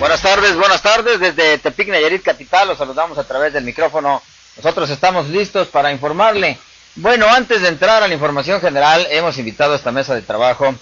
Buenas tardes, desde Tepic, Nayarit, capital, los saludamos a través del micrófono. Nosotros estamos listos para informarle. Bueno, antes de entrar a la información general, hemos invitado a esta mesa de trabajo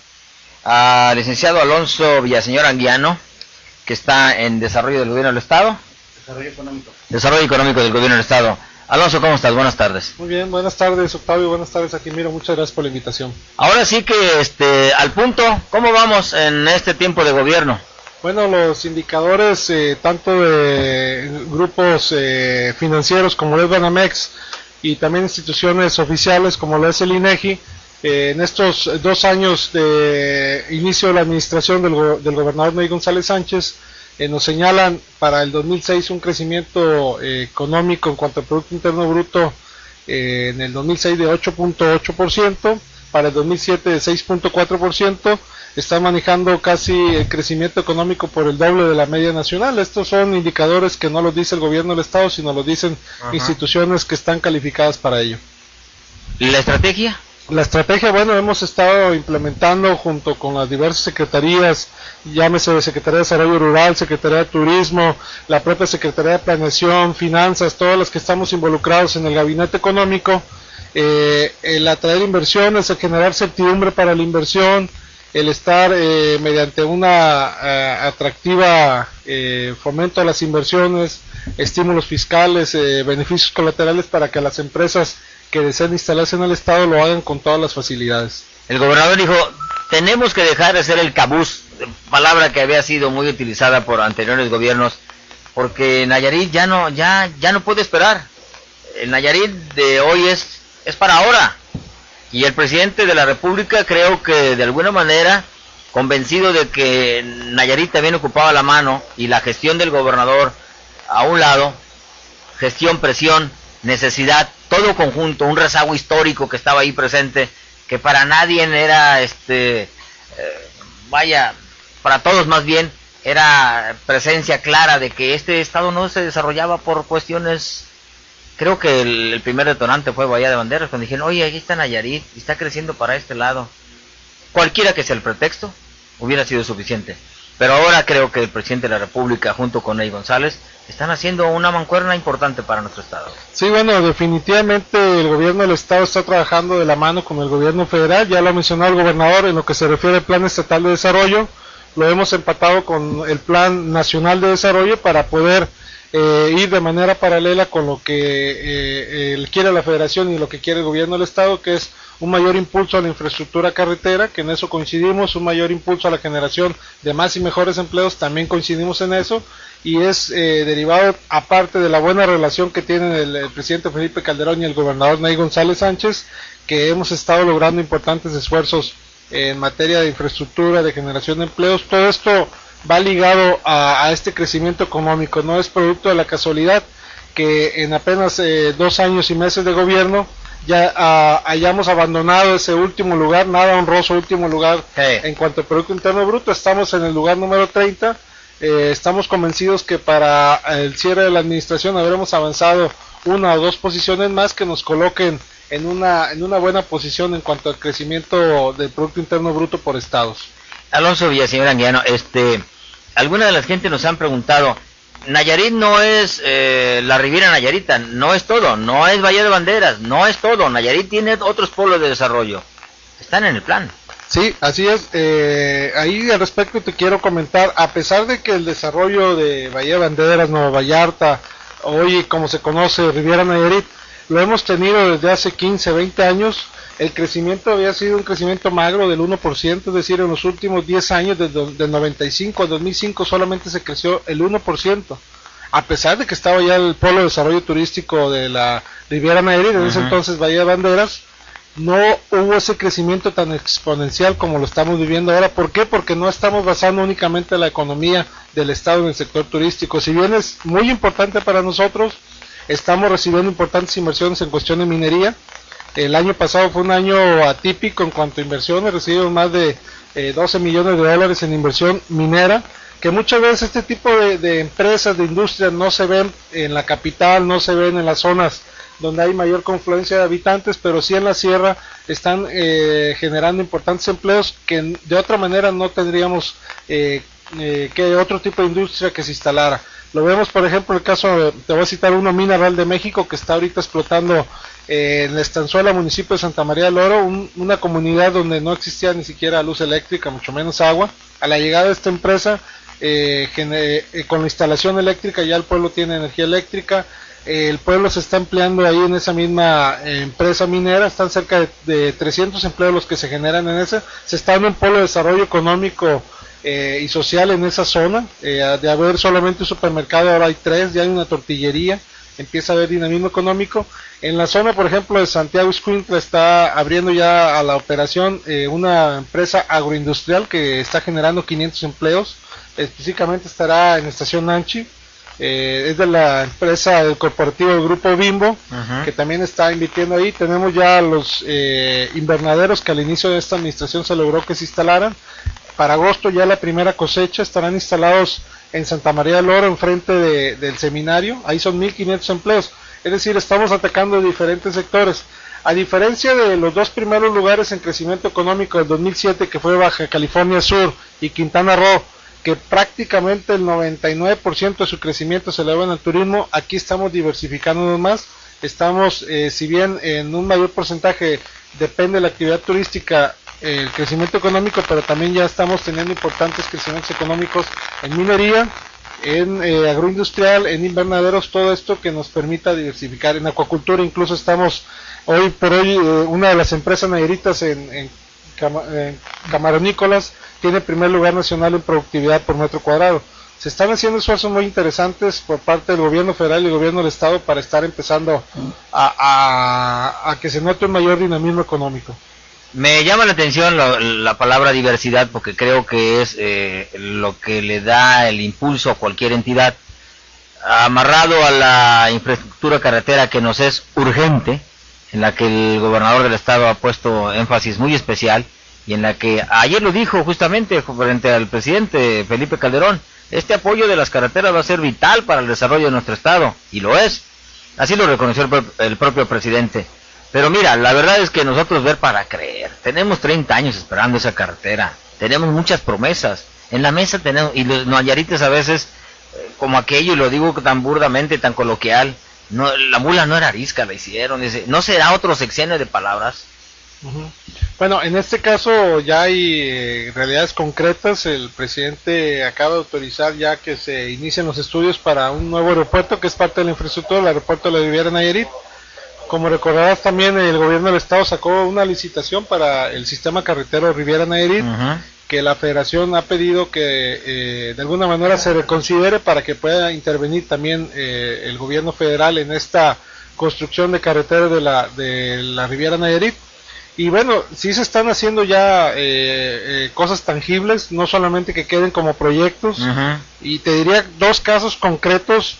al licenciado Alonso Villaseñor Anguiano, que está en Desarrollo del Gobierno del Estado. Desarrollo Económico del Gobierno del Estado. Alonso, ¿cómo estás? Buenas tardes. Muy bien, buenas tardes, Octavio, buenas tardes, Aquimiro, muchas gracias por la invitación. Ahora sí que, al punto, ¿cómo vamos en este tiempo de gobierno? Bueno, los indicadores, tanto de grupos financieros como lo es Banamex y también instituciones oficiales como lo es el INEGI, en estos 2 años de inicio de la administración del gobernador Ney González Sánchez, nos señalan para el 2006 un crecimiento económico en cuanto al Producto Interno Bruto en el 2006 de 8.8%, para el 2007 de 6.4%, están manejando casi el crecimiento económico por el doble de la media nacional. Estos son indicadores que no los dice el gobierno del Estado, sino los dicen instituciones que están calificadas para ello. ¿Y la estrategia? La estrategia, bueno, hemos estado implementando junto con las diversas secretarías, llámese de Secretaría de Desarrollo Rural, Secretaría de Turismo, la propia Secretaría de Planeación, Finanzas, todas las que estamos involucrados en el gabinete económico, el atraer inversiones, el generar certidumbre para la inversión, el estar mediante una atractiva fomento a las inversiones, estímulos fiscales, beneficios colaterales para que las empresas que deseen instalarse en el Estado lo hagan con todas las facilidades. El gobernador dijo, tenemos que dejar de ser el cabuz, palabra que había sido muy utilizada por anteriores gobiernos, porque Nayarit ya no puede esperar. El Nayarit de hoy es para ahora. Y el presidente de la República, creo que de alguna manera, convencido de que Nayarit también ocupaba la mano y la gestión del gobernador a un lado, gestión, presión, necesidad, todo conjunto, un rezago histórico que estaba ahí presente, que para nadie era, para todos más bien, era presencia clara de que este estado no se desarrollaba por cuestiones. Creo que el primer detonante fue Bahía de Banderas, cuando dijeron, oye, aquí está Nayarit, y está creciendo para este lado. Cualquiera que sea el pretexto, hubiera sido suficiente. Pero ahora creo que el presidente de la República, junto con Ney González, están haciendo una mancuerna importante para nuestro estado. Sí, bueno, definitivamente el gobierno del estado está trabajando de la mano con el gobierno federal, ya lo mencionó el gobernador en lo que se refiere al Plan Estatal de Desarrollo, lo hemos empatado con el Plan Nacional de Desarrollo para poder ir de manera paralela con lo que quiere la federación y lo que quiere el gobierno del estado, que es un mayor impulso a la infraestructura carretera, que en eso coincidimos, un mayor impulso a la generación de más y mejores empleos, también coincidimos en eso, y es derivado aparte de la buena relación que tienen el presidente Felipe Calderón y el gobernador Ney González Sánchez, que hemos estado logrando importantes esfuerzos en materia de infraestructura, de generación de empleos. Todo esto va ligado a este crecimiento económico, no es producto de la casualidad que en apenas 2 años y meses de gobierno ya hayamos abandonado ese último lugar, nada honroso último lugar en cuanto al Producto Interno Bruto. Estamos en el lugar número 30, estamos convencidos que para el cierre de la administración habremos avanzado 1 o 2 posiciones más que nos coloquen en una buena posición en cuanto al crecimiento del Producto Interno Bruto por estados. Alonso Villaseñor Anguiano, alguna de las gente nos han preguntado, Nayarit no es la Riviera Nayarita, no es todo, no es Bahía de Banderas, no es todo, Nayarit tiene otros polos de desarrollo, están en el plan. Sí, así es, ahí al respecto te quiero comentar, a pesar de que el desarrollo de Bahía de Banderas, Nueva Vallarta, hoy como se conoce Riviera Nayarit, lo hemos tenido desde hace 15, 20 años. El crecimiento había sido un crecimiento magro del 1%, es decir, en los últimos 10 años, del 95 al 2005, solamente se creció el 1%, a pesar de que estaba ya el polo de desarrollo turístico de la Riviera Nayarit, en ese entonces Bahía de Banderas, no hubo ese crecimiento tan exponencial como lo estamos viviendo ahora. ¿Por qué? Porque no estamos basando únicamente la economía del estado en el sector turístico. Si bien es muy importante para nosotros, estamos recibiendo importantes inversiones en cuestión de minería. El año pasado fue un año atípico en cuanto a inversiones, recibimos más de 12 millones de dólares en inversión minera, que muchas veces este tipo de empresas, de industrias no se ven en la capital, no se ven en las zonas donde hay mayor confluencia de habitantes, pero sí en la sierra están generando importantes empleos que de otra manera no tendríamos que otro tipo de industria que se instalara. Lo vemos, por ejemplo, el caso, te voy a citar uno, Mineral de México, que está ahorita explotando en la Estanzuela, municipio de Santa María del Oro, una comunidad donde no existía ni siquiera luz eléctrica, mucho menos agua. A la llegada de esta empresa, con la instalación eléctrica, ya el pueblo tiene energía eléctrica. El pueblo se está empleando ahí en esa misma empresa minera, están cerca de 300 empleos los que se generan en esa. Se está dando un polo de desarrollo económico y social en esa zona. De haber solamente un supermercado, ahora hay 3, ya hay una tortillería, empieza a haber dinamismo económico. En la zona, por ejemplo, de Santiago Escuintla está abriendo ya a la operación una empresa agroindustrial que está generando 500 empleos, específicamente estará en Estación Nanchi. Es de la empresa del corporativo del Grupo Bimbo, que también está invirtiendo ahí. Tenemos ya los invernaderos que al inicio de esta administración se logró que se instalaran. Para agosto ya la primera cosecha, estarán instalados en Santa María del Oro, enfrente del seminario. Ahí son 1.500 empleos. Es decir, estamos atacando diferentes sectores. A diferencia de los 2 primeros lugares en crecimiento económico del 2007, que fue Baja California Sur y Quintana Roo, que prácticamente el 99% de su crecimiento se eleva en el turismo, aquí estamos diversificándonos más. Estamos, si bien en un mayor porcentaje depende de la actividad turística, el crecimiento económico, pero también ya estamos teniendo importantes crecimientos económicos en minería, en agroindustrial, en invernaderos, todo esto que nos permita diversificar. En acuacultura incluso estamos hoy por hoy, una de las empresas nayaritas en camaronícolas tiene el primer lugar nacional en productividad por metro cuadrado. Se están haciendo esfuerzos muy interesantes por parte del gobierno federal y el gobierno del estado para estar empezando a que se note un mayor dinamismo económico. Me llama la atención la palabra diversidad, porque creo que es lo que le da el impulso a cualquier entidad, amarrado a la infraestructura carretera que nos es urgente, en la que el gobernador del estado ha puesto énfasis muy especial, y en la que ayer lo dijo justamente frente al presidente Felipe Calderón: este apoyo de las carreteras va a ser vital para el desarrollo de nuestro estado, y lo es. Así lo reconoció el propio presidente. Pero mira, la verdad es que nosotros ver para creer. Tenemos 30 años esperando esa carretera. Tenemos muchas promesas. En la mesa tenemos, y los nayarites a veces, como aquello, y lo digo tan burdamente, tan coloquial, no, la mula no era arisca, la hicieron. Dice, ¿no será otro sexenio de palabras? Bueno, en este caso ya hay realidades concretas. El presidente acaba de autorizar ya que se inicien los estudios para un nuevo aeropuerto que es parte de la infraestructura del aeropuerto de la Riviera Nayarit. Como recordarás, también el gobierno del estado sacó una licitación para el sistema carretero Riviera Nayarit, que la federación ha pedido que de alguna manera se reconsidere para que pueda intervenir también el gobierno federal en esta construcción de carreteras de la Riviera Nayarit. Y bueno, sí se están haciendo ya cosas tangibles, no solamente que queden como proyectos. Y te diría 2 casos concretos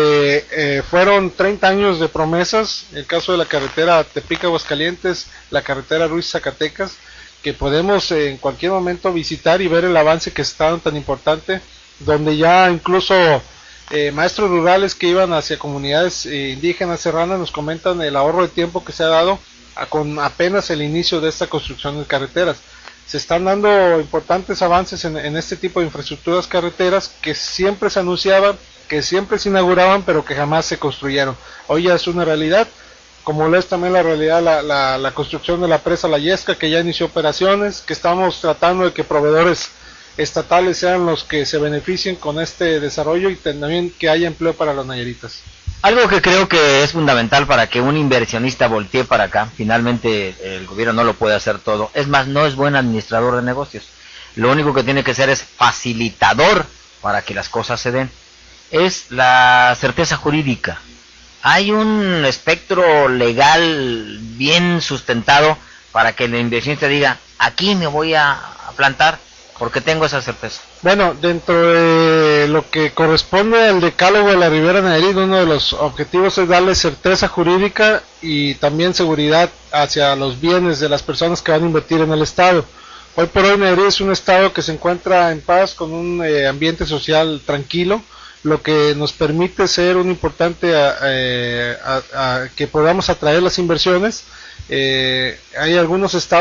donde fueron 30 años de promesas: el caso de la carretera Tepic-Aguascalientes, la carretera Ruiz-Zacatecas, que podemos en cualquier momento visitar y ver el avance que está tan importante, donde ya incluso maestros rurales que iban hacia comunidades indígenas serranas nos comentan el ahorro de tiempo que se ha dado con apenas el inicio de esta construcción de carreteras. Se están dando importantes avances en este tipo de infraestructuras carreteras que siempre se anunciaban, que siempre se inauguraban, pero que jamás se construyeron. Hoy ya es una realidad, como lo es también la realidad la construcción de la presa La Yesca, que ya inició operaciones, que estamos tratando de que proveedores estatales sean los que se beneficien con este desarrollo y también que haya empleo para los nayaritas. Algo que creo que es fundamental para que un inversionista voltee para acá, finalmente el gobierno no lo puede hacer todo, es más, no es buen administrador de negocios, lo único que tiene que ser es facilitador para que las cosas se den, es la certeza jurídica. Hay un espectro legal bien sustentado para que el inversionista diga, aquí me voy a plantar, porque tengo esa certeza. Bueno, dentro de lo que corresponde al decálogo de la Riviera Nayarit, uno de los objetivos es darle certeza jurídica y también seguridad hacia los bienes de las personas que van a invertir en el estado. Hoy por hoy Nayarit es un estado que se encuentra en paz, con un ambiente social tranquilo, lo que nos permite ser un importante que podamos atraer las inversiones. Hay algunos estados,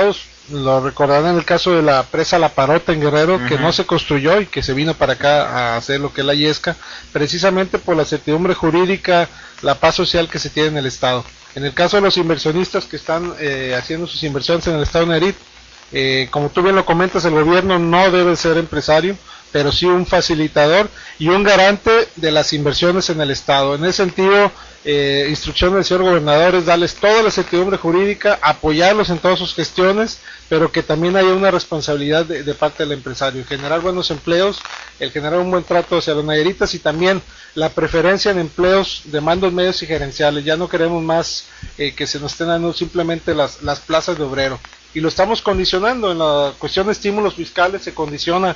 Lo recordarán en el caso de la presa La Parota en Guerrero, que no se construyó y que se vino para acá a hacer lo que es la Yesca, precisamente por la certidumbre jurídica, la paz social que se tiene en el estado. En el caso de los inversionistas que están haciendo sus inversiones en el estado de Nayarit, como tú bien lo comentas, el gobierno no debe ser empresario, pero sí un facilitador y un garante de las inversiones en el estado. En ese sentido, instrucción del señor gobernador es darles toda la certidumbre jurídica, apoyarlos en todas sus gestiones, pero que también haya una responsabilidad de parte del empresario, generar buenos empleos, el generar un buen trato hacia los nayaritas y también la preferencia en empleos de mandos medios y gerenciales. Ya no queremos más que se nos estén dando simplemente las plazas de obrero, y lo estamos condicionando en la cuestión de estímulos fiscales. Se condiciona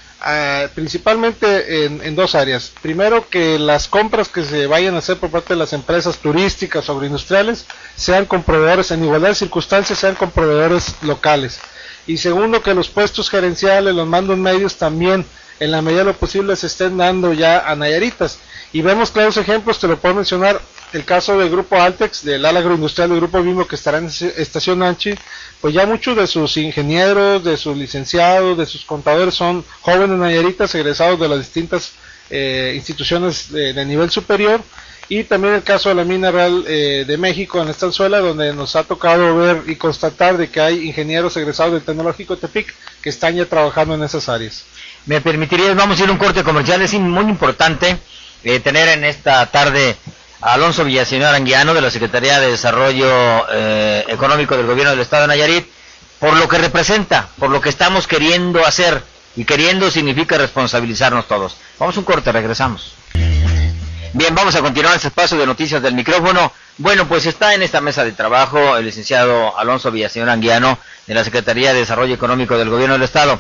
principalmente en dos áreas. Primero, que las compras que se vayan a hacer por parte de las empresas turísticas o agroindustriales sean con proveedores, en igualdad de circunstancias, sean con proveedores locales. Y segundo, que los puestos gerenciales, los mandos medios también, en la medida de lo posible, se estén dando ya a nayaritas. Y vemos claros ejemplos, te lo puedo mencionar, el caso del Grupo Altex, del ala agroindustrial del Grupo Bimbo, que estará en Estación Anchi. Pues ya muchos de sus ingenieros, de sus licenciados, de sus contadores son jóvenes nayaritas egresados de las distintas instituciones de nivel superior. Y también el caso de la Mina Real de México en Estanzuela, donde nos ha tocado ver y constatar de que hay ingenieros egresados del Tecnológico Tepic que están ya trabajando en esas áreas. ¿Me permitirías? Vamos a ir a un corte comercial. Es muy importante tener en esta tarde a Alonso Villaseñor Anguiano, de la Secretaría de Desarrollo Económico del Gobierno del Estado de Nayarit, por lo que representa, por lo que estamos queriendo hacer, y queriendo significa responsabilizarnos todos. Vamos a un corte, regresamos. Bien, vamos a continuar este espacio de noticias del micrófono. Bueno, pues está en esta mesa de trabajo el licenciado Alonso Villaseñor Anguiano, de la Secretaría de Desarrollo Económico del Gobierno del Estado.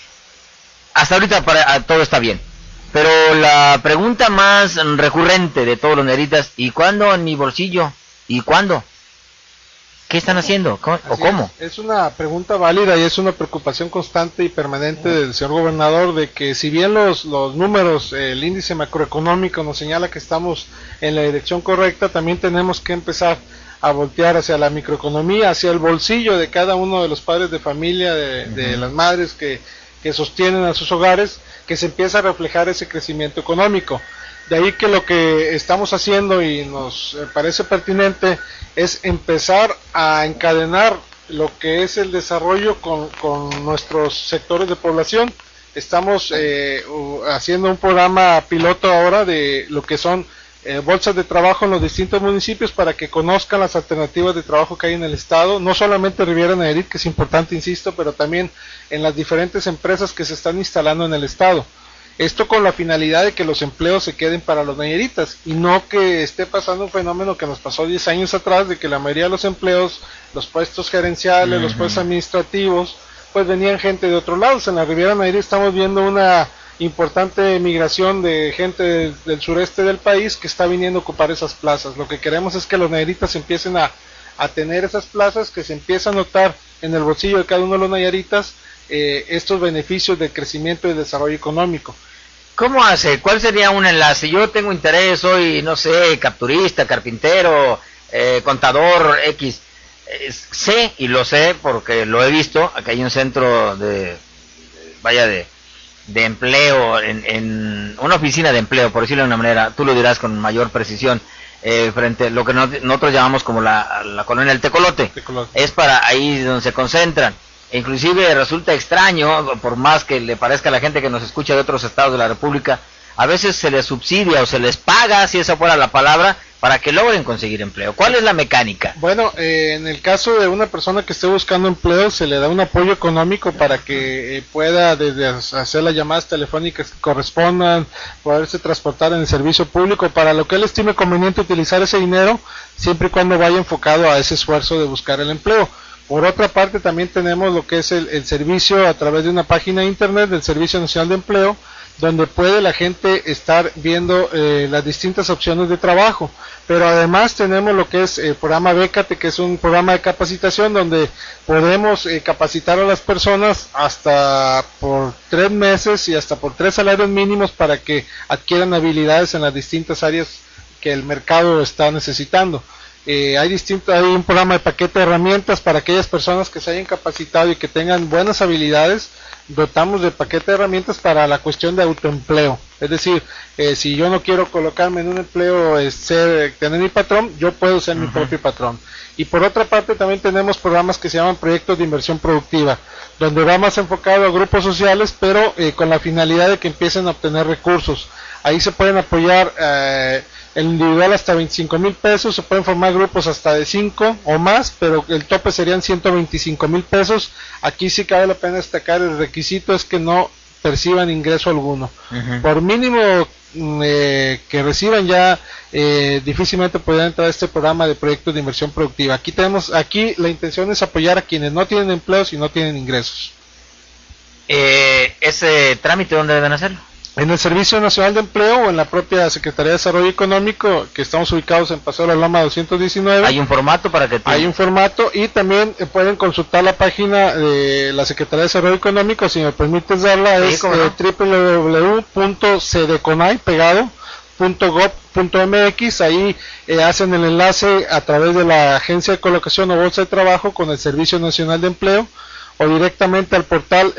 Hasta ahorita todo está bien. Pero la pregunta más recurrente de todos los nayaritas: ¿y cuándo en mi bolsillo? ¿Y cuándo? ¿Qué están haciendo? ¿O cómo? Es una pregunta válida y es una preocupación constante y permanente del señor gobernador, de que si bien los números, el índice macroeconómico nos señala que estamos en la dirección correcta, también tenemos que empezar a voltear hacia la microeconomía, hacia el bolsillo de cada uno de los padres de familia, de las madres que sostienen a sus hogares, que se empieza a reflejar ese crecimiento económico. De ahí que lo que estamos haciendo y nos parece pertinente es empezar a encadenar lo que es el desarrollo con nuestros sectores de población. Estamos haciendo un programa piloto ahora de lo que son bolsas de trabajo en los distintos municipios, para que conozcan las alternativas de trabajo que hay en el estado, no solamente Riviera Nayarit, que es importante, insisto, pero también en las diferentes empresas que se están instalando en el estado. Esto con la finalidad de que los empleos se queden para los nayaritas, y no que esté pasando un fenómeno que nos pasó 10 años atrás, de que la mayoría de los empleos, los puestos gerenciales, los puestos administrativos, pues venían gente de otros lados. En la Riviera Nayarit estamos viendo una importante migración de gente del sureste del país que está viniendo a ocupar esas plazas. Lo que queremos es que los nayaritas empiecen a tener esas plazas, que se empiece a notar en el bolsillo de cada uno de los nayaritas estos beneficios del crecimiento y desarrollo económico. ¿Cómo hace? ¿Cuál sería un enlace? Yo tengo interés, soy, no sé, capturista, carpintero, contador X. Sé, y lo sé porque lo he visto, aquí hay un centro de empleo, en una oficina de empleo, por decirlo de una manera, tú lo dirás con mayor precisión, frente a lo que nosotros llamamos como la colonia del Tecolote. Es para ahí donde se concentran. Inclusive resulta extraño, por más que le parezca a la gente que nos escucha de otros estados de la República, a veces se les subsidia o se les paga, si esa fuera la palabra, para que logren conseguir empleo. ¿Cuál es la mecánica? Bueno, en el caso de una persona que esté buscando empleo, se le da un apoyo económico para que pueda desde hacer las llamadas telefónicas que correspondan, poderse transportar en el servicio público, para lo que él estime conveniente utilizar ese dinero, siempre y cuando vaya enfocado a ese esfuerzo de buscar el empleo. Por otra parte, también tenemos lo que es el servicio a través de una página de internet del Servicio Nacional de Empleo, donde puede la gente estar viendo las distintas opciones de trabajo. Pero además tenemos lo que es el programa Bécate, que es un programa de capacitación donde podemos capacitar a las personas hasta por 3 meses y hasta por 3 salarios mínimos, para que adquieran habilidades en las distintas áreas que el mercado está necesitando. Hay un programa de paquete de herramientas para aquellas personas que se hayan capacitado y que tengan buenas habilidades. Dotamos de paquete de herramientas para la cuestión de autoempleo. Es decir, si yo no quiero colocarme en un empleo, tener mi patrón, yo puedo ser mi propio patrón. Y por otra parte también tenemos programas que se llaman proyectos de inversión productiva, donde va más enfocado a grupos sociales, pero con la finalidad de que empiecen a obtener recursos. Ahí se pueden apoyar el individual hasta 25,000 pesos, se pueden formar grupos hasta de 5 o más, pero el tope serían 125,000 pesos. Aquí sí cabe la pena destacar, el requisito es que no perciban ingreso alguno. Por mínimo que reciban ya difícilmente podrían entrar a este programa de proyectos de inversión productiva. Aquí la intención es apoyar a quienes no tienen empleos y no tienen ingresos. ¿Ese trámite dónde deben hacerlo? En el Servicio Nacional de Empleo o en la propia Secretaría de Desarrollo Económico, que estamos ubicados en Paseo de la Loma 219. ¿Hay un formato para que Hay un formato, y también pueden consultar la página de la Secretaría de Desarrollo Económico, si me permites darla, sí, es www.cdeconai.gov.mx. Ahí hacen el enlace a través de la Agencia de Colocación o Bolsa de Trabajo con el Servicio Nacional de Empleo, o directamente al portal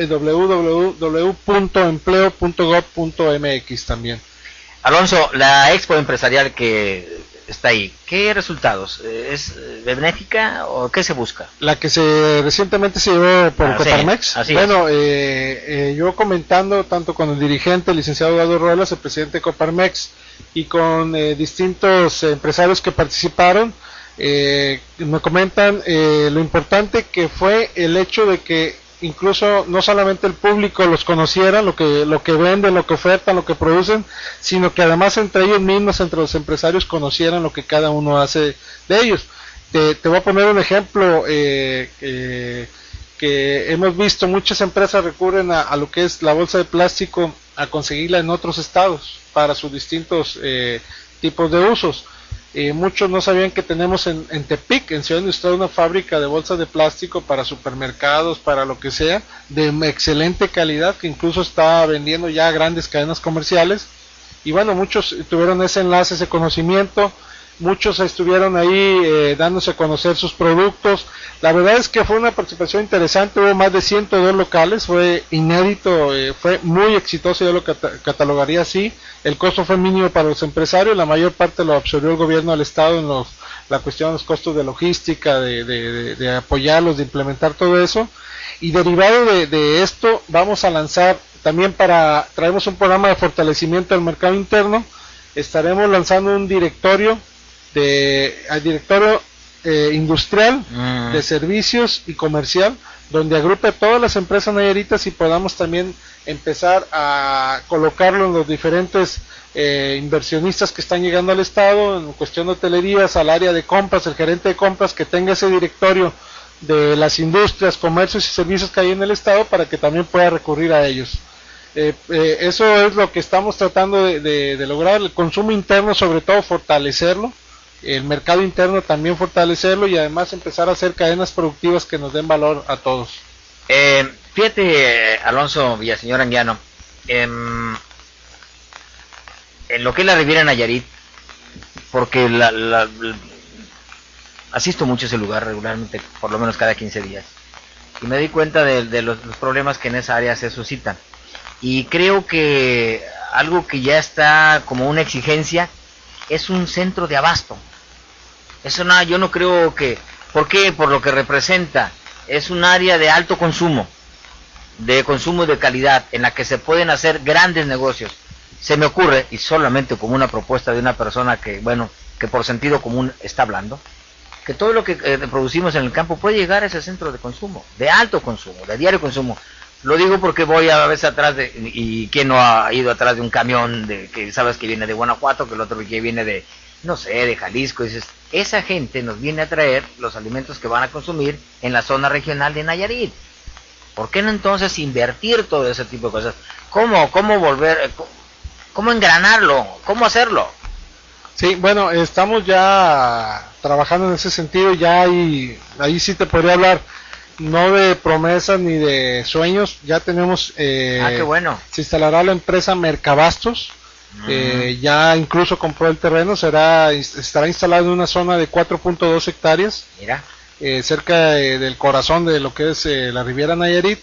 www.empleo.gov.mx también. Alonso, la expo empresarial que está ahí, ¿qué resultados? ¿Es benéfica o qué se busca? La que recientemente se llevó por Coparmex. Sí, bueno, yo comentando tanto con el dirigente, el licenciado Eduardo Ruelas, el presidente de Coparmex, y con distintos empresarios que participaron, me comentan lo importante que fue el hecho de que incluso no solamente el público los conociera, lo que venden, lo que ofertan, lo que producen, sino que además entre ellos mismos, entre los empresarios, conocieran lo que cada uno hace de ellos. Te voy a poner un ejemplo que hemos visto. Muchas empresas recurren a lo que es la bolsa de plástico, a conseguirla en otros estados para sus distintos tipos de usos. Muchos no sabían que tenemos en Tepic, en Ciudad Industrial, una fábrica de bolsas de plástico para supermercados, para lo que sea, de excelente calidad, que incluso está vendiendo ya a grandes cadenas comerciales. Y bueno, muchos tuvieron ese enlace, ese conocimiento, muchos estuvieron ahí dándose a conocer sus productos. La verdad es que fue una participación interesante, hubo más de 102 locales, fue inédito, fue muy exitoso, yo lo catalogaría así. El costo fue mínimo para los empresarios, la mayor parte lo absorbió el gobierno del estado en la cuestión de los costos de logística, de apoyarlos, de implementar todo eso. Y derivado de esto, vamos a lanzar también traemos un programa de fortalecimiento del mercado interno. Estaremos lanzando un directorio industrial, de servicios y comercial, donde agrupe todas las empresas nayaritas y podamos también empezar a colocarlo en los diferentes inversionistas que están llegando al estado, en cuestión de hotelerías, al área de compras, el gerente de compras que tenga ese directorio de las industrias, comercios y servicios que hay en el estado, para que también pueda recurrir a ellos. Eso es lo que estamos tratando de lograr. El consumo interno, sobre todo, fortalecerlo, el mercado interno también fortalecerlo, y además empezar a hacer cadenas productivas que nos den valor a todos. Fíjate, Alonso Villaseñor Anguiano, en lo que es la Riviera Nayarit, porque asisto mucho a ese lugar regularmente, por lo menos cada 15 días, y me di cuenta de los problemas que en esa área se suscitan, y creo que algo que ya está como una exigencia es un centro de abasto. Eso no, yo no creo que, ¿por qué? Por lo que representa, es un área de alto consumo de calidad, en la que se pueden hacer grandes negocios. Se me ocurre, y solamente como una propuesta de una persona que, bueno, que por sentido común está hablando, que todo lo que producimos en el campo puede llegar a ese centro de consumo, de alto consumo, de diario consumo. Lo digo porque voy a veces atrás y quién no ha ido atrás de un camión que sabes que viene de Guanajuato, que el otro que viene de, no sé, de Jalisco, y dices, esa gente nos viene a traer los alimentos que van a consumir en la zona regional de Nayarit. ¿Por qué no entonces invertir todo ese tipo de cosas? ¿Cómo engranarlo? ¿Cómo hacerlo? Sí, bueno, estamos ya trabajando en ese sentido, ya ahí sí te podría hablar, no de promesas ni de sueños. Ya tenemos, qué bueno. Se instalará la empresa Mercabastos, Ya incluso compró el terreno, estará instalado en una zona de 4.2 hectáreas, Mira. Cerca del corazón de lo que es la Riviera Nayarit.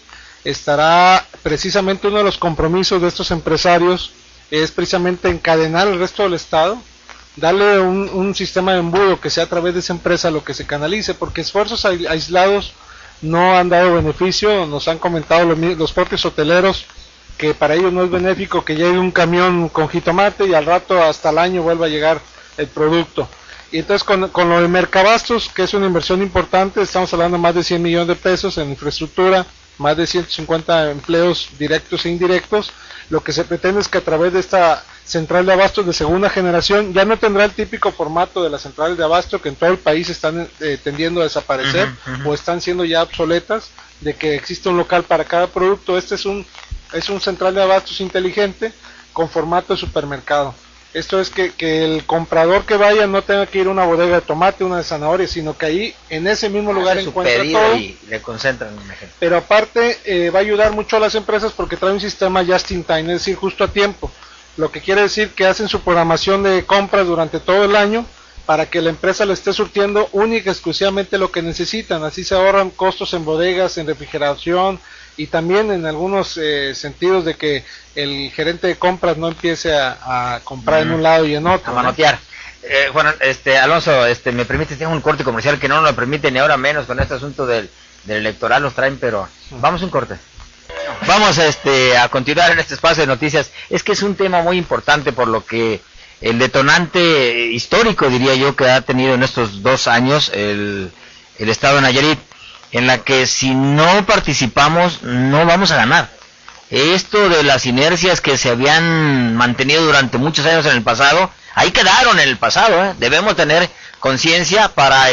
Estará precisamente uno de los compromisos de estos empresarios, es precisamente encadenar el resto del estado, darle un sistema de embudo que sea a través de esa empresa lo que se canalice, porque esfuerzos aislados no han dado beneficio. Nos han comentado los propios hoteleros que para ellos no es benéfico que llegue un camión con jitomate y al rato hasta el año vuelva a llegar el producto. Y entonces con lo de Mercabastos, que es una inversión importante, estamos hablando de más de 100 millones de pesos en infraestructura, más de 150 empleos directos e indirectos. Lo que se pretende es que a través de esta central de abastos de segunda generación ya no tendrá el típico formato de las centrales de abasto que en todo el país están tendiendo a desaparecer o están siendo ya obsoletas, de que existe un local para cada producto. Este es un central de abastos inteligente con formato de supermercado. Esto es que el comprador que vaya no tenga que ir a una bodega de tomate, una de zanahoria, sino que ahí en ese mismo lugar encuentra todo. Y le concentran, imagínate. Pero aparte va a ayudar mucho a las empresas porque trae un sistema just in time, es decir, justo a tiempo. Lo que quiere decir que hacen su programación de compras durante todo el año para que la empresa le esté surtiendo única y exclusivamente lo que necesitan. Así se ahorran costos en bodegas, en refrigeración, y también en algunos sentidos de que el gerente de compras no empiece a comprar en un lado y en otro. A manotear. Juan, Alonso, me permite, tengo un corte comercial que no nos lo permite ni ahora menos con este asunto del electoral, nos traen, pero vamos a un corte. Vamos a continuar en este espacio de noticias. Es que es un tema muy importante por lo que el detonante histórico, diría yo, que ha tenido en estos 2 años el estado de Nayarit, en la que si no participamos no vamos a ganar. Esto de las inercias que se habían mantenido durante muchos años en el pasado, ahí quedaron en el pasado, Debemos tener conciencia para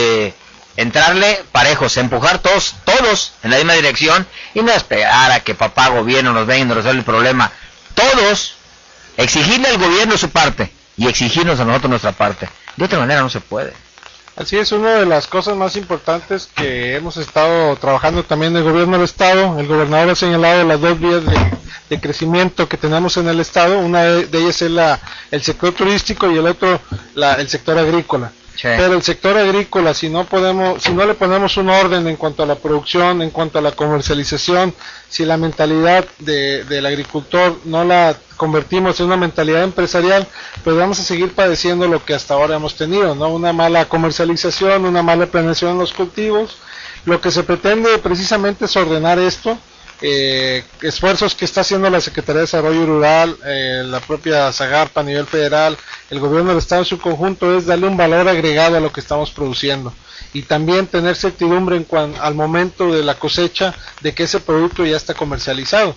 entrarle parejos, empujar todos en la misma dirección y no esperar a que papá gobierno nos venga y nos resuelva el problema. Todos exigirle al gobierno su parte y exigirnos a nosotros nuestra parte. De otra manera no se puede. Así es, una de las cosas más importantes que hemos estado trabajando también en el gobierno del estado. El gobernador ha señalado las 2 vías de crecimiento que tenemos en el estado. Una de ellas es el sector turístico y el otro el sector agrícola. Sí. Pero el sector agrícola, si no le ponemos un orden en cuanto a la producción, en cuanto a la comercialización, si la mentalidad del agricultor no la convertimos en una mentalidad empresarial, pues vamos a seguir padeciendo lo que hasta ahora hemos tenido, ¿no? Una mala comercialización, una mala planeación en los cultivos. Lo que se pretende precisamente es ordenar esto. Esfuerzos que está haciendo la Secretaría de Desarrollo Rural, la propia Zagarpa a nivel federal, el gobierno del estado en su conjunto, es darle un valor agregado a lo que estamos produciendo y también tener certidumbre al momento de la cosecha de que ese producto ya está comercializado.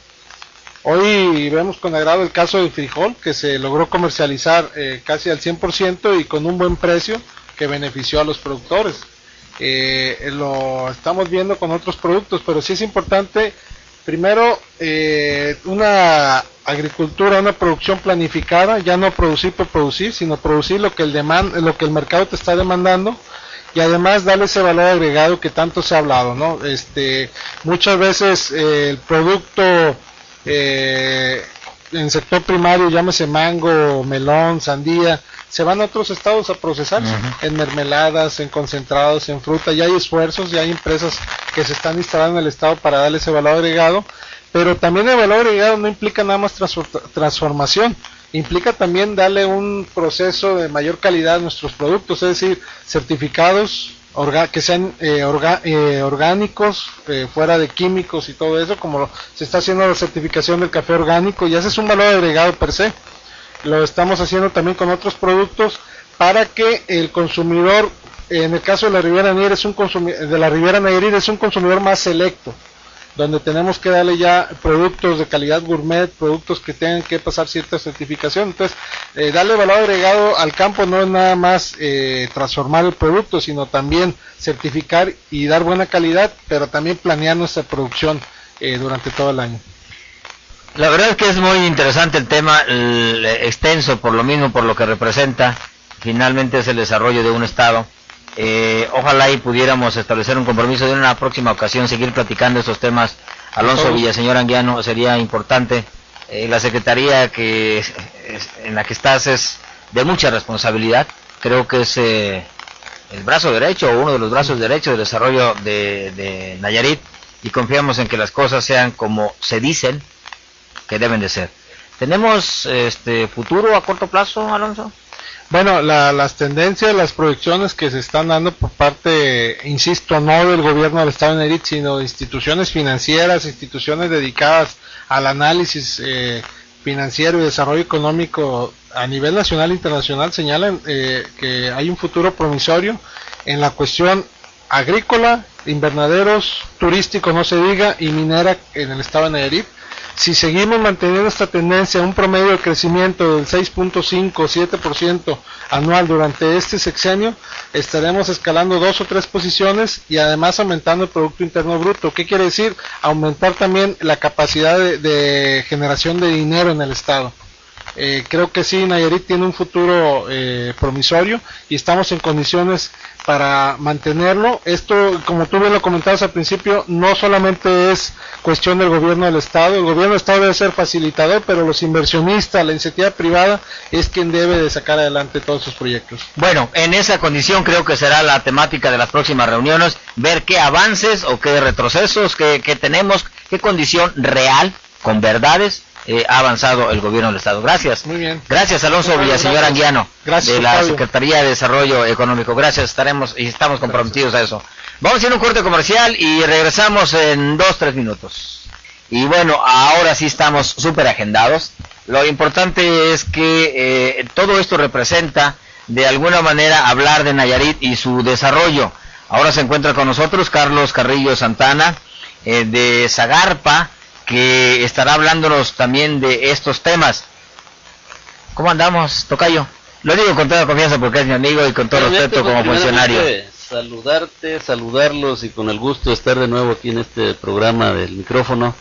Hoy vemos con agrado el caso del frijol, que se logró comercializar casi al 100% y con un buen precio que benefició a los productores. Lo estamos viendo con otros productos, pero sí es importante. Primero, una agricultura, una producción planificada, ya no producir por producir, sino producir lo que el mercado te está demandando, y además darle ese valor agregado que tanto se ha hablado, ¿no? Muchas veces el producto en sector primario, llámese mango, melón, sandía, se van a otros estados a procesarse, en mermeladas, en concentrados, en fruta. Ya hay esfuerzos, ya hay empresas que se están instalando en el estado para darle ese valor agregado, pero también el valor agregado no implica nada más transformación, implica también darle un proceso de mayor calidad a nuestros productos, es decir, certificados que sean orgánicos, fuera de químicos y todo eso, como se está haciendo la certificación del café orgánico, y ese es un valor agregado per se. Lo estamos haciendo también con otros productos para que el consumidor, en el caso de la Riviera Nayarit, es un consumidor más selecto, donde tenemos que darle ya productos de calidad gourmet, productos que tengan que pasar cierta certificación. Entonces, darle valor agregado al campo no es nada más transformar el producto, sino también certificar y dar buena calidad, pero también planear nuestra producción durante todo el año. La verdad es que es muy interesante el tema, extenso por lo mismo, por lo que representa. Finalmente es el desarrollo de un estado. Ojalá y pudiéramos establecer un compromiso de una próxima ocasión, seguir platicando estos temas. Alonso Villaseñor Anguiano, sería importante La secretaría en la que estás es de mucha responsabilidad. Creo que es el brazo derecho o uno de los brazos derechos del desarrollo de Nayarit, y confiamos en que las cosas sean como se dicen que deben de ser. ¿Tenemos futuro a corto plazo, Alonso? Bueno, las tendencias, las proyecciones que se están dando por parte, insisto, no del gobierno del estado de Nayarit, sino de instituciones financieras, instituciones dedicadas al análisis financiero y desarrollo económico a nivel nacional e internacional, señalan que hay un futuro promisorio en la cuestión agrícola, invernaderos, turístico, no se diga, y minera en el estado de Nayarit. Si seguimos manteniendo esta tendencia, un promedio de crecimiento del 6.5-7% anual durante este sexenio, estaremos escalando 2 o 3 posiciones y además aumentando el Producto Interno Bruto. ¿Qué quiere decir? Aumentar también la capacidad de generación de dinero en el estado. Creo que sí, Nayarit tiene un futuro promisorio y estamos en condiciones para mantenerlo. Esto, como tú bien lo comentabas al principio, no solamente es cuestión del gobierno del estado. El gobierno del estado debe ser facilitador, pero los inversionistas, la iniciativa privada es quien debe de sacar adelante todos sus proyectos. Bueno, en esa condición creo que será la temática de las próximas reuniones, ver qué avances o qué retrocesos que tenemos, qué condición real, con verdades, ha avanzado el gobierno del estado. Gracias. Muy bien. Gracias, Alonso Villaseñor Anguiano, gracias, de la Fabio. Secretaría de Desarrollo Económico. Gracias, estamos comprometidos a eso. Vamos a hacer un corte comercial y regresamos en 2-3 minutos. Y bueno, ahora sí estamos súper agendados. Lo importante es que todo esto representa, de alguna manera, hablar de Nayarit y su desarrollo. Ahora se encuentra con nosotros Carlos Carrillo Santana, de Zagarpa, que estará hablándonos también de estos temas. ¿Cómo andamos, tocayo? Lo digo con toda confianza porque es mi amigo y con todo respeto como funcionario. Saludarlos y con el gusto de estar de nuevo aquí en este programa del micrófono.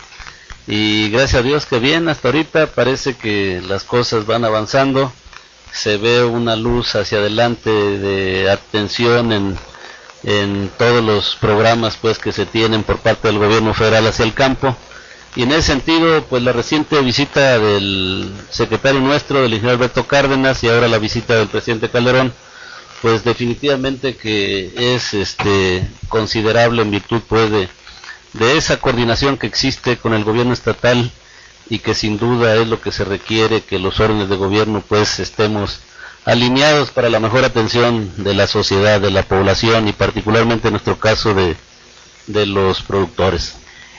Y gracias a Dios que bien, hasta ahorita parece que las cosas van avanzando. Se ve una luz hacia adelante de atención en todos los programas pues que se tienen por parte del gobierno federal hacia el campo. Y en ese sentido, pues la reciente visita del secretario nuestro, del ingeniero Alberto Cárdenas, y ahora la visita del presidente Calderón, pues definitivamente que es considerable en virtud pues de esa coordinación que existe con el gobierno estatal, y que sin duda es lo que se requiere, que los órdenes de gobierno pues estemos alineados para la mejor atención de la sociedad, de la población, y particularmente en nuestro caso de los productores.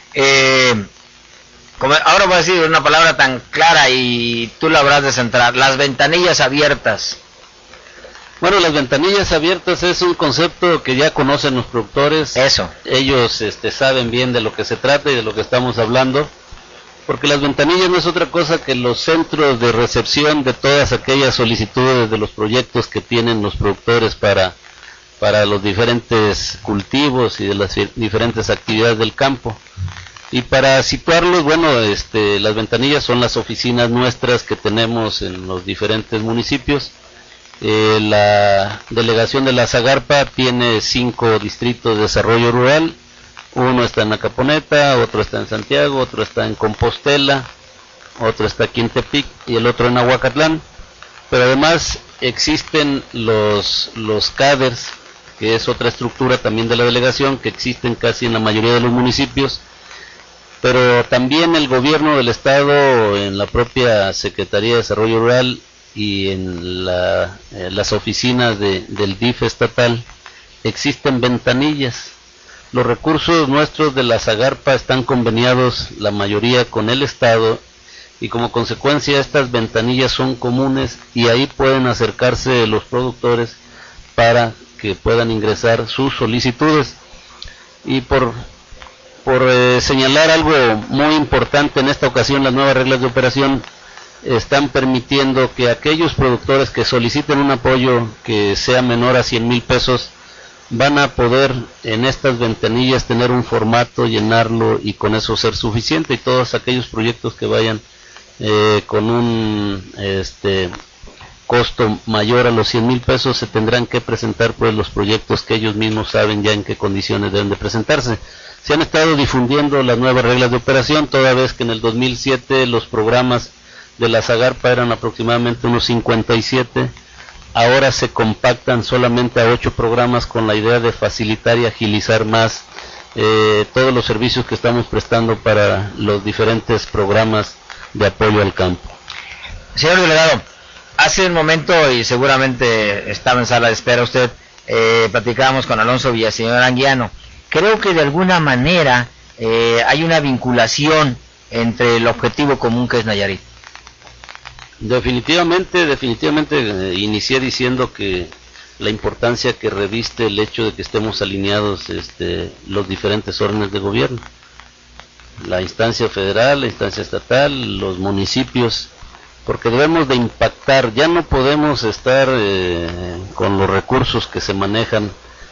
Ahora voy a decir una palabra tan clara y tú la habrás de centrar: las ventanillas abiertas. Bueno, las ventanillas abiertas es un concepto que ya conocen los productores. Eso. Ellos saben bien de lo que se trata y de lo que estamos hablando, porque las ventanillas no es otra cosa que los centros de recepción de todas aquellas solicitudes de los proyectos que tienen los productores para los diferentes cultivos y de las diferentes actividades del campo. Y para situarlos, bueno, las ventanillas son las oficinas nuestras que tenemos en los diferentes municipios. La delegación de la Zagarpa tiene 5 distritos de desarrollo rural. Uno está en Acaponeta, otro está en Santiago, otro está en Compostela, otro está aquí en Tepic y el otro en Ahuacatlán. Pero además existen los CADERS, que es otra estructura también de la delegación, que existen casi en la mayoría de los municipios. Pero también el gobierno del estado, en la propia Secretaría de Desarrollo Rural y en las oficinas del DIF estatal, existen ventanillas. Los recursos nuestros de la Zagarpa están conveniados la mayoría con el estado, y como consecuencia estas ventanillas son comunes, y ahí pueden acercarse los productores para que puedan ingresar sus solicitudes. Y por señalar algo muy importante en esta ocasión, las nuevas reglas de operación están permitiendo que aquellos productores que soliciten un apoyo que sea menor a 100,000 pesos van a poder en estas ventanillas tener un formato, llenarlo y con eso ser suficiente, y todos aquellos proyectos que vayan con un costo mayor a los 100,000 pesos, se tendrán que presentar pues los proyectos que ellos mismos saben ya en qué condiciones deben de presentarse. Se han estado difundiendo las nuevas reglas de operación, toda vez que en el 2007 los programas de la Zagarpa eran aproximadamente unos 57, ahora se compactan solamente a 8 programas con la idea de facilitar y agilizar más todos los servicios que estamos prestando para los diferentes programas de apoyo al campo. Señor delegado, hace un momento, y seguramente estaba en sala de espera usted, platicábamos con Alonso Villaseñor Anguiano. Creo que de alguna manera hay una vinculación entre el objetivo común que es Nayarit. Definitivamente, inicié diciendo que la importancia que reviste el hecho de que estemos alineados los diferentes órdenes de gobierno, la instancia federal, la instancia estatal, los municipios, porque debemos de impactar. Ya no podemos estar con los recursos que se manejan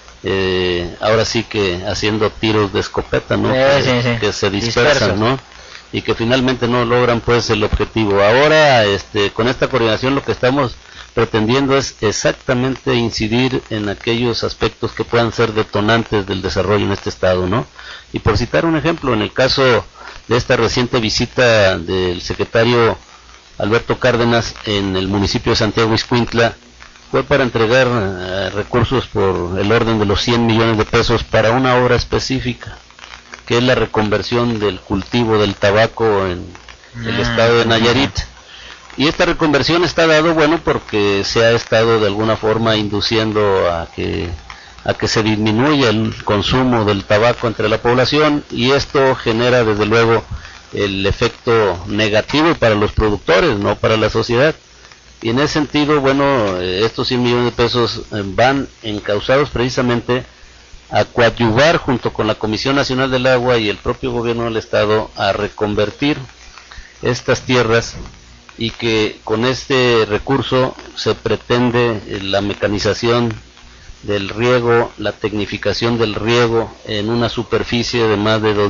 ahora sí que haciendo tiros de escopeta, ¿no? Que se dispersan, ¿no? Y que finalmente no logran pues el objetivo. Ahora con esta coordinación lo que estamos pretendiendo es exactamente incidir en aquellos aspectos que puedan ser detonantes del desarrollo en este estado, ¿no? Y por citar un ejemplo, en el caso de esta reciente visita del secretario Alberto Cárdenas en el municipio de Santiago Ixcuintla, fue para entregar recursos por el orden de los 100 millones de pesos para una obra específica, que es la reconversión del cultivo del tabaco en el estado de Nayarit. Y esta reconversión está dado, bueno, porque se ha estado de alguna forma induciendo a que se disminuya el consumo del tabaco entre la población, y esto genera desde luego el efecto negativo para los productores, no para la sociedad. Y en ese sentido, bueno, estos 100 millones de pesos van encausados precisamente a coadyuvar junto con la Comisión Nacional del Agua y el propio gobierno del estado a reconvertir estas tierras, y que con este recurso se pretende la mecanización del riego, la tecnificación del riego en una superficie de más de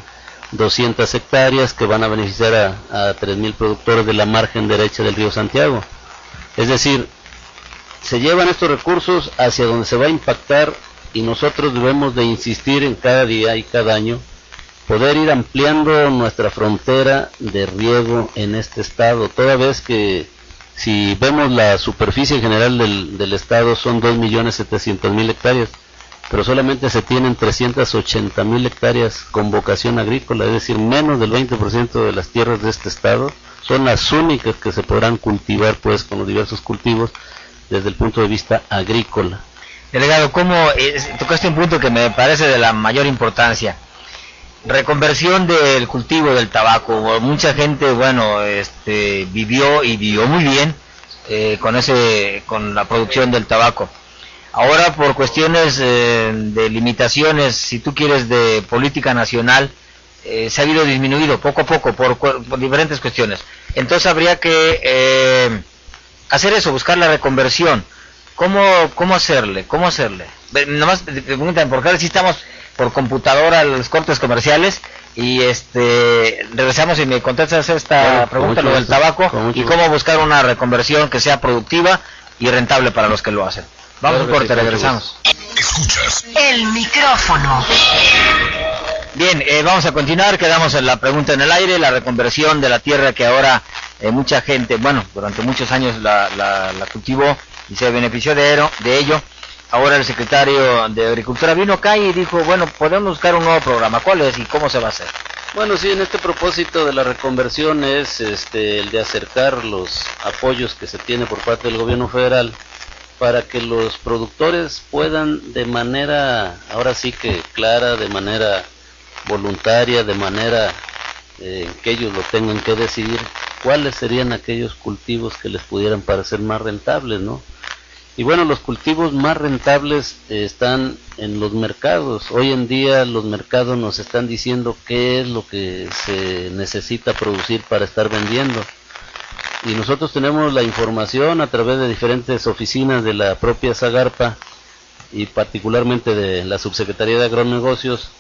2.200 hectáreas que van a beneficiar a 3.000 productores de la margen derecha del río Santiago. Es decir, se llevan estos recursos hacia donde se va a impactar, y nosotros debemos de insistir en cada día y cada año poder ir ampliando nuestra frontera de riego en este estado, toda vez que si vemos la superficie general del estado son 2.700.000 hectáreas, pero solamente se tienen 380.000 hectáreas con vocación agrícola, es decir, menos del 20% de las tierras de este estado son las únicas que se podrán cultivar pues con los diversos cultivos desde el punto de vista agrícola. Delegado, tocaste un punto que me parece de la mayor importancia: reconversión del cultivo del tabaco. Mucha gente, bueno, vivió muy bien con la producción del tabaco. Ahora, por cuestiones de limitaciones, si tú quieres, de política nacional, se ha ido disminuido poco a poco por diferentes cuestiones. Entonces habría que hacer eso, buscar la reconversión. ¿Cómo hacerle? Nomás te preguntan, porque ahora sí estamos por computadora los cortes comerciales, y regresamos y me contestas esta pregunta, lo del tabaco, y cómo buscar una reconversión que sea productiva y rentable para los que lo hacen. Vamos a un corte, regresamos. Escuchas el micrófono. Bien, vamos a continuar. Quedamos en la pregunta en el aire: la reconversión de la tierra que ahora mucha gente, bueno, durante muchos años la cultivó y se benefició de ello. Ahora el secretario de Agricultura vino acá y dijo, bueno, podemos buscar un nuevo programa. ¿Cuál es y cómo se va a hacer? Bueno, sí, en este propósito de la reconversión es el de acercar los apoyos que se tiene por parte del gobierno federal para que los productores puedan de manera, ahora sí que clara, de manera voluntaria, de manera que ellos lo tengan que decidir, cuáles serían aquellos cultivos que les pudieran parecer más rentables, ¿no? Y bueno, los cultivos más rentables están en los mercados. Hoy en día los mercados nos están diciendo qué es lo que se necesita producir para estar vendiendo. Y nosotros tenemos la información a través de diferentes oficinas de la propia Zagarpa y particularmente de la Subsecretaría de Agronegocios,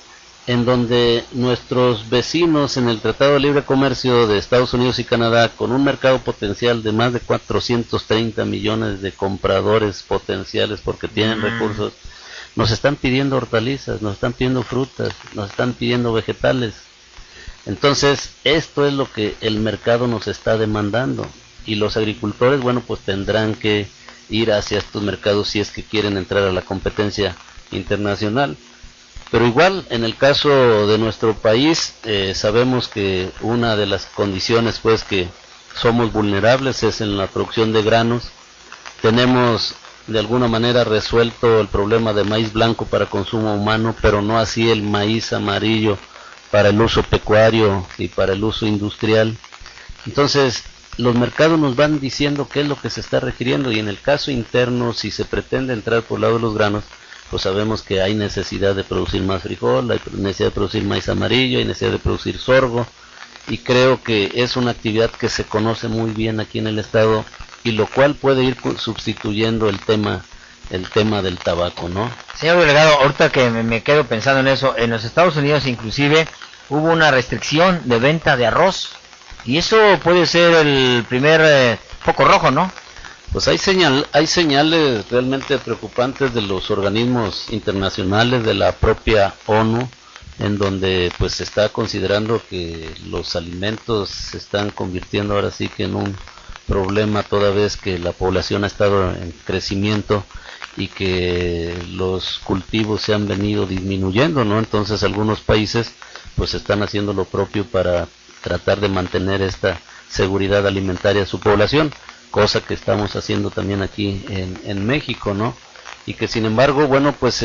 en donde nuestros vecinos en el Tratado de Libre Comercio de Estados Unidos y Canadá, con un mercado potencial de más de 430 millones de compradores potenciales porque tienen recursos, nos están pidiendo hortalizas, nos están pidiendo frutas, nos están pidiendo vegetales. Entonces, esto es lo que el mercado nos está demandando, y los agricultores, bueno, pues tendrán que ir hacia estos mercados si es que quieren entrar a la competencia internacional. Pero igual, en el caso de nuestro país, sabemos que una de las condiciones pues que somos vulnerables es en la producción de granos. Tenemos de alguna manera resuelto el problema de maíz blanco para consumo humano, pero no así el maíz amarillo para el uso pecuario y para el uso industrial. Entonces, los mercados nos van diciendo qué es lo que se está requiriendo, y en el caso interno, si se pretende entrar por el lado de los granos, pues sabemos que hay necesidad de producir más frijol, hay necesidad de producir maíz amarillo, hay necesidad de producir sorgo, y creo que es una actividad que se conoce muy bien aquí en el estado, y lo cual puede ir sustituyendo el tema del tabaco, ¿no? Señor delegado, ahorita que me quedo pensando en eso, en los Estados Unidos inclusive hubo una restricción de venta de arroz, y eso puede ser el primer foco rojo, ¿no? Pues hay señales realmente preocupantes de los organismos internacionales, de la propia ONU, en donde pues se está considerando que los alimentos se están convirtiendo ahora sí que en un problema, toda vez que la población ha estado en crecimiento y que los cultivos se han venido disminuyendo, ¿no? Entonces algunos países pues están haciendo lo propio para tratar de mantener esta seguridad alimentaria a su población, cosa que estamos haciendo también aquí en México, ¿no? Y que sin embargo, bueno, pues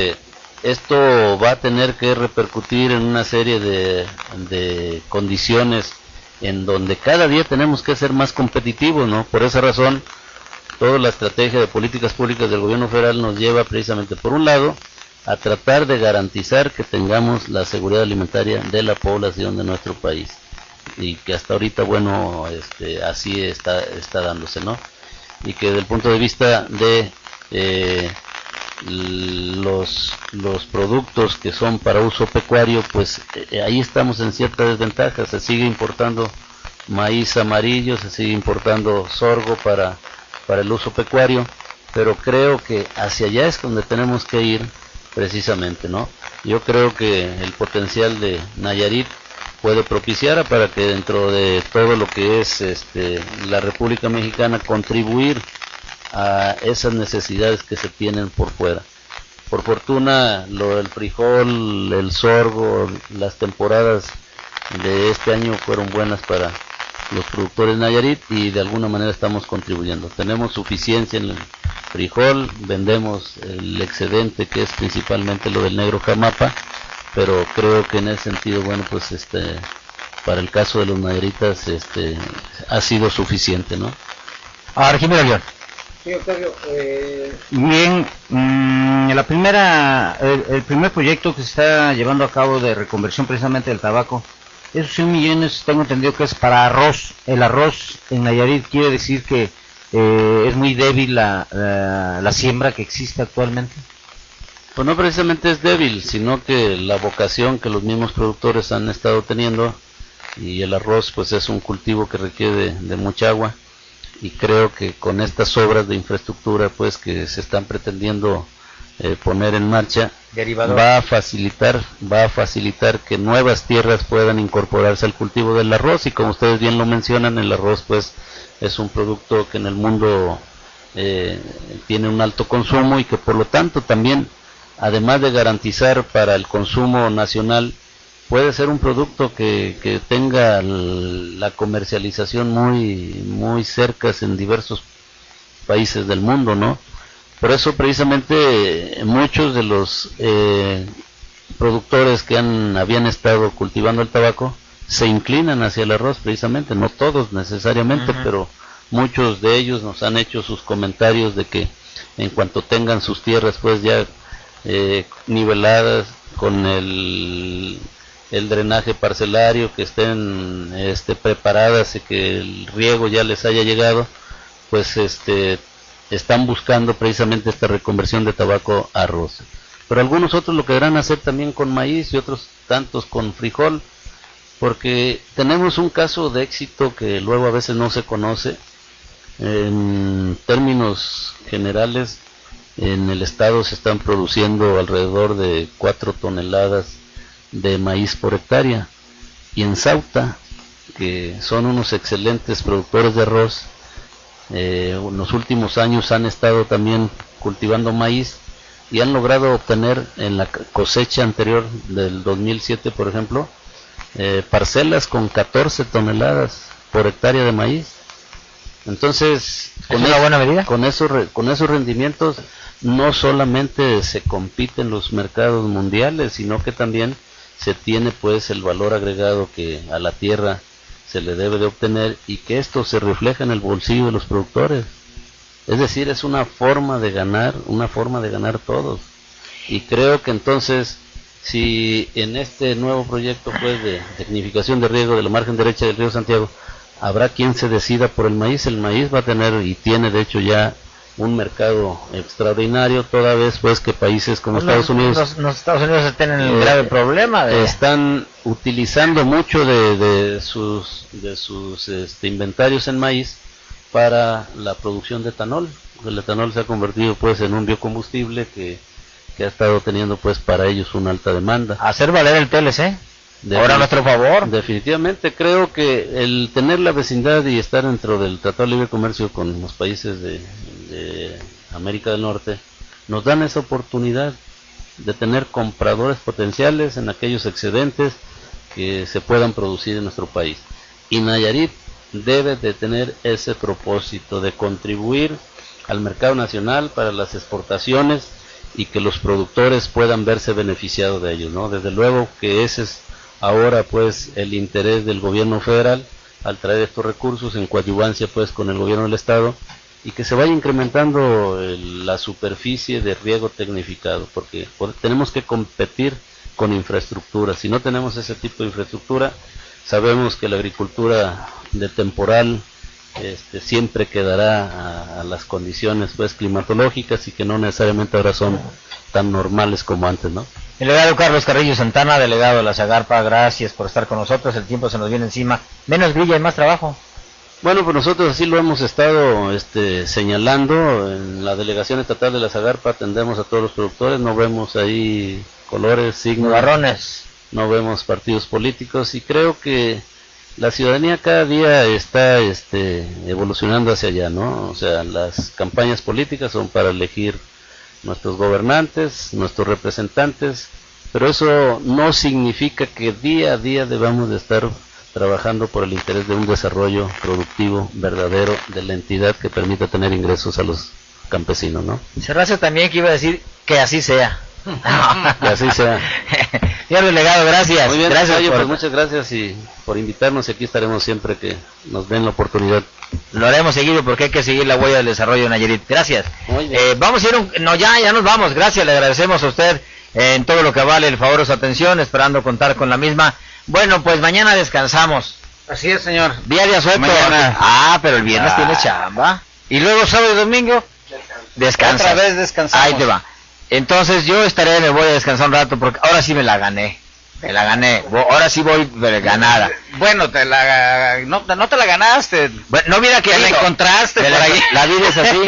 esto va a tener que repercutir en una serie de condiciones en donde cada día tenemos que ser más competitivos, ¿no? Por esa razón, toda la estrategia de políticas públicas del gobierno federal nos lleva precisamente, por un lado, a tratar de garantizar que tengamos la seguridad alimentaria de la población de nuestro país, y que hasta ahorita, bueno, así está dándose, ¿no? Y que desde el punto de vista de los productos que son para uso pecuario, pues ahí estamos en cierta desventaja. Se sigue importando maíz amarillo, se sigue importando sorgo para el uso pecuario, pero creo que hacia allá es donde tenemos que ir precisamente, ¿no? Yo creo que el potencial de Nayarit puede propiciar para que dentro de todo lo que es la República Mexicana contribuir a esas necesidades que se tienen por fuera. Por fortuna, lo del frijol, el sorgo, las temporadas de este año fueron buenas para los productores Nayarit, y de alguna manera estamos contribuyendo. Tenemos suficiencia en el frijol, vendemos el excedente, que es principalmente lo del negro jamapa, pero creo que en ese sentido, bueno, pues para el caso de los nayaritas ha sido suficiente, ¿no? Ahora, Jiménez León. Sí, Octavio, bien, el primer proyecto que se está llevando a cabo de reconversión precisamente del tabaco, esos 100 millones tengo entendido que es para arroz. El arroz en Nayarit quiere decir que es muy débil la siembra que existe actualmente. Pues no precisamente es débil, sino que la vocación que los mismos productores han estado teniendo, y el arroz pues es un cultivo que requiere de mucha agua, y creo que con estas obras de infraestructura pues que se están pretendiendo poner en marcha, va a facilitar que nuevas tierras puedan incorporarse al cultivo del arroz. Y como ustedes bien lo mencionan, el arroz pues es un producto que en el mundo tiene un alto consumo, y que por lo tanto también, además de garantizar para el consumo nacional, puede ser un producto que tenga la comercialización muy cerca en diversos países del mundo, ¿no? Por eso precisamente muchos de los productores que habían estado cultivando el tabaco se inclinan hacia el arroz precisamente, no todos necesariamente, pero muchos de ellos nos han hecho sus comentarios de que en cuanto tengan sus tierras pues ya niveladas, con el drenaje parcelario, que estén preparadas y que el riego ya les haya llegado, pues están buscando precisamente esta reconversión de tabaco a arroz. pero algunos otros lo querrán hacer también con maíz y otros tantos con frijol, porque tenemos un caso de éxito que luego a veces no se conoce. En términos generales, en el estado se están produciendo alrededor de 4 toneladas de maíz por hectárea, y en Sauta, que son unos excelentes productores de arroz, en los últimos años han estado también cultivando maíz y han logrado obtener en la cosecha anterior del 2007, por ejemplo, parcelas con 14 toneladas por hectárea de maíz. Entonces, ¿es una buena medida? Con esos rendimientos no solamente se compite en los mercados mundiales, sino que también se tiene pues el valor agregado que a la tierra se le debe de obtener, y que esto se refleja en el bolsillo de los productores. Es decir, es una forma de ganar todos. Y creo que entonces, si en este nuevo proyecto pues de tecnificación de riego de la margen derecha del río Santiago, habrá quien se decida por el maíz va a tener, y tiene de hecho ya, un mercado extraordinario, toda vez pues que países como Estados Unidos, los Estados Unidos tienen el grave problema están utilizando mucho de sus inventarios en maíz para la producción de etanol. El etanol se ha convertido pues en un biocombustible que ha estado teniendo pues para ellos una alta demanda. Hacer valer el TLC ahora a nuestro favor. Definitivamente creo que el tener la vecindad y estar dentro del Tratado de Libre Comercio con los países de América del Norte nos dan esa oportunidad de tener compradores potenciales en aquellos excedentes que se puedan producir en nuestro país. Y Nayarit debe de tener ese propósito de contribuir al mercado nacional para las exportaciones y que los productores puedan verse beneficiados de ellos, ¿no? Desde luego que ese es ahora pues el interés del gobierno federal al traer estos recursos en coadyuvancia pues con el gobierno del estado, y que se vaya incrementando la superficie de riego tecnificado, porque tenemos que competir con infraestructura. Si no tenemos ese tipo de infraestructura, sabemos que la agricultura de temporal siempre quedará a las condiciones pues climatológicas, y que no necesariamente ahora son tan normales como antes, ¿no? Delegado Carlos Carrillo Santana, delegado de la Zagarpa, gracias por estar con nosotros. El tiempo se nos viene encima. Menos grilla y más trabajo. Bueno, pues nosotros así lo hemos estado señalando. En la delegación estatal de la Zagarpa atendemos a todos los productores, no vemos ahí colores, signos, barrones, no vemos partidos políticos, y creo que la ciudadanía cada día está evolucionando hacia allá, ¿no? O sea, las campañas políticas son para elegir nuestros gobernantes, nuestros representantes, pero eso no significa que día a día debamos de estar trabajando por el interés de un desarrollo productivo verdadero de la entidad que permita tener ingresos a los campesinos, ¿no? Cerracio también que iba a decir que así sea. Que así sea. Señor delegado, gracias. Muy bien, gracias pues muchas gracias y por invitarnos, y aquí estaremos siempre que nos den la oportunidad. Lo haremos seguido porque hay que seguir la huella del desarrollo de Nayarit. Gracias. Vamos a ir ya nos vamos. Gracias, le agradecemos a usted en todo lo que vale el favor de su atención, esperando contar con la misma. Bueno, pues mañana descansamos. Así es, señor. Día de asueto. Mañana. Pero el viernes tiene chamba. Y luego sábado y domingo descansa. Otra vez descansamos. Ahí te va. Entonces yo me voy a descansar un rato porque ahora sí me la gané. Ahora sí voy ganada. Bueno, no te la ganaste. Bueno, no, mira que te la encontraste por ahí. La vida es así.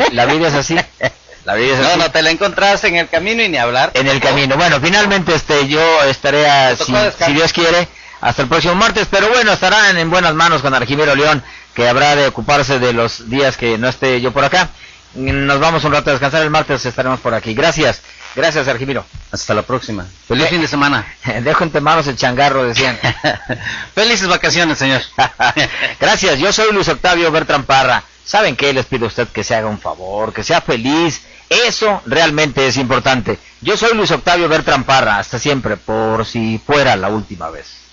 No, te la encontraste en el camino y ni hablar. En el camino. Bueno, finalmente yo estaré, si Dios quiere, hasta el próximo martes, pero bueno, estarán en buenas manos con Argimiro León, que habrá de ocuparse de los días que no esté yo por acá. Nos vamos un rato a descansar, el martes estaremos por aquí. Gracias, Argimiro. Hasta la próxima. Feliz fin de semana. Dejo entre manos el changarro, decían. Felices vacaciones, señor. Gracias, yo soy Luis Octavio Bertrán Parra. ¿Saben qué? Les pido a usted que se haga un favor, que sea feliz. Eso realmente es importante. Yo soy Luis Octavio Bertrán Parra, hasta siempre, por si fuera la última vez.